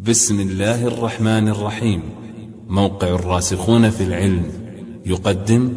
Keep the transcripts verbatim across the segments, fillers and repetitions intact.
بسم الله الرحمن الرحيم. موقع الراسخون في العلم يقدم.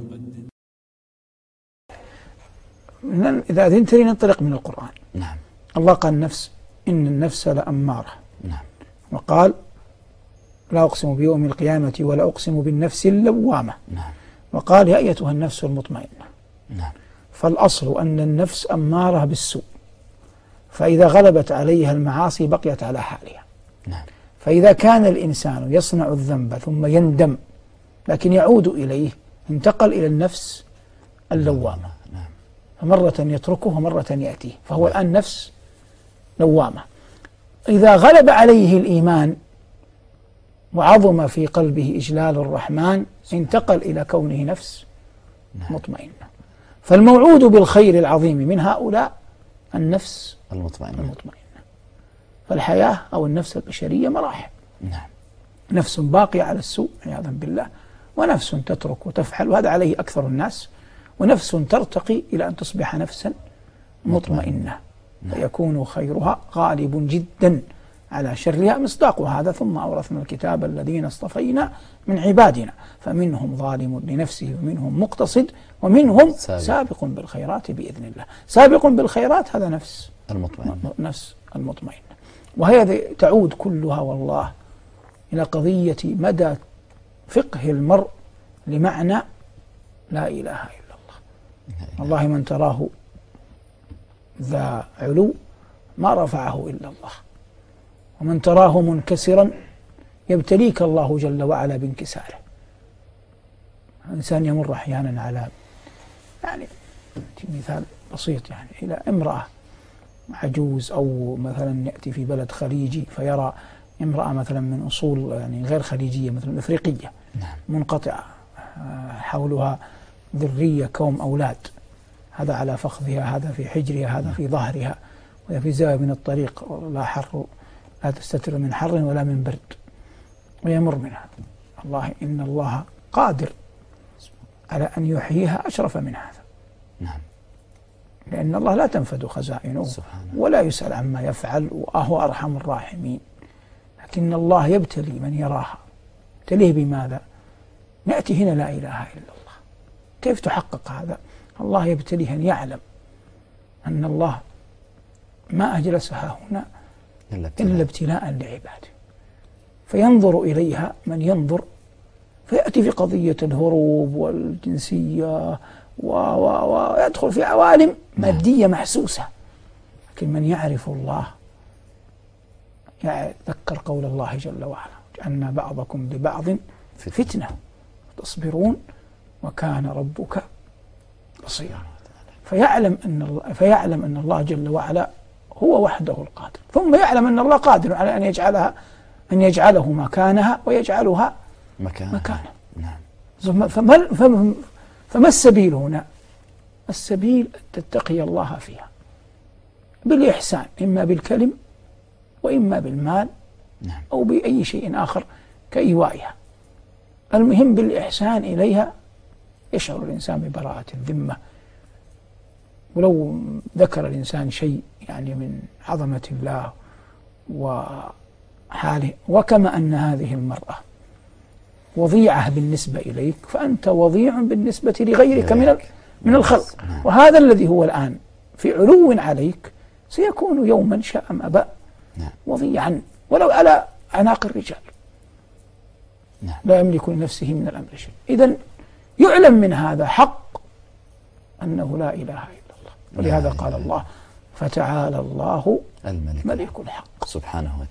إذا أذنت لي ننطلق من القرآن. نعم. الله قال النفس إن النفس لأمارة. نعم. وقال لا أقسم بيوم القيامة ولا أقسم بالنفس اللوامة. نعم. وقال يا أيتها النفس المطمئنة. نعم. فالأصل أن النفس أمارة بالسوء، فإذا غلبت عليها المعاصي بقيت على حالها. نعم. فإذا كان الإنسان يصنع الذنب ثم يندم لكن يعود إليه انتقل إلى النفس اللوامة. نعم. فمرة يتركه ومرة يأتيه، فهو الآن نفس لوامة. إذا غلب عليه الإيمان وعظم في قلبه إجلال الرحمن انتقل إلى كونه نفس مطمئنة. فالموعود بالخير العظيم من هؤلاء النفس المطمئنة. المطمئنة. فالحياة أو النفس البشرية مراحل. نعم. نفس باقية على السوء عياذا بالله، ونفس تترك وتفعل، وهذا عليه أكثر الناس، ونفس ترتقي إلى أن تصبح نفسا مطمئنة. نعم. فيكون خيرها غالب جدا على شرها. مصداق هذا ثم أورثنا الكتاب الذين اصطفينا من عبادنا فمنهم ظالم لنفسه ومنهم مقتصد ومنهم سابق, سابق بالخيرات بإذن الله. سابق بالخيرات هذا نفس المطمئنة. نفس المطمئنة. وهذه تعود كلها والله إلى قضية مدى فقه المرء لمعنى لا إله إلا الله. والله من تراه ذا علو ما رفعه إلا الله، ومن تراه منكسرا يبتليك الله جل وعلا بانكساره. الإنسان يمر أحيانا على يعني مثال بسيط يعني إلى امرأة عجوز، أو مثلا يأتي في بلد خليجي فيرى امرأة مثلا من أصول يعني غير خليجية مثلا أفريقية. نعم. منقطعة حولها ذرية كوم أولاد، هذا على فخذها، هذا في حجرها، هذا في ظهرها، وهي في زاوية من الطريق لا حر لا تستتر من حر ولا من برد ويمر منها. الله إن الله قادر على أن يحييها أشرف من هذا. نعم. لأن الله لا تنفد خزائنه ولا يسأل عما يفعل وهو أرحم الراحمين. لكن الله يبتلي من يراها. يبتليه بماذا؟ نأتي هنا لا إله إلا الله. كيف تحقق هذا؟ الله يبتليه أن يعلم أن الله ما أجلسها هنا إلا ابتلاء لعباده، فينظر إليها من ينظر، فيأتي في قضية الهروب والجنسية ويدخل في عوالم مادية محسوسة. لكن من يعرف الله يذكر قول الله جل وعلا جعلنا بعضكم لبعض فتنة تصبرون وكان ربك بصيرا. فيعلم أن الله فيعلم أن الله جل وعلا هو وحده القادر، ثم يعلم أن الله قادر على أن يجعلها أن يجعله مكانها ويجعلها مكانها. مكانها. نعم. فما, فما السبيل هنا؟ السبيل أن تتقي الله فيها بالإحسان، إما بالكلم وإما بالمال. نعم. أو بأي شيء آخر كإيوائها. المهم بالإحسان إليها يشعر الإنسان ببراءة الذمة. ولو ذكر الإنسان شيء يعني من عظمة الله وحاله، وكما أن هذه المرأة وضيعة بالنسبة إليك فأنت وضيع بالنسبة لغيرك من من الخلق. وهذا الذي هو الآن في علو عليك سيكون يوما شاء أم أبى وضيعا ولو على أعناق الرجال. لا يملك لنفسه من الأمر شيء. إذن يعلم من هذا حق أنه لا إله إلا الله. ولهذا قال الله فتعالى الله الملك الحق سبحانه وتعالى.